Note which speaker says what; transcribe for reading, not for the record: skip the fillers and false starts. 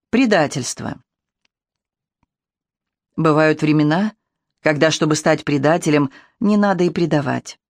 Speaker 1: Предательство. Бывают времена, когда, чтобы стать предателем, не надо и предавать.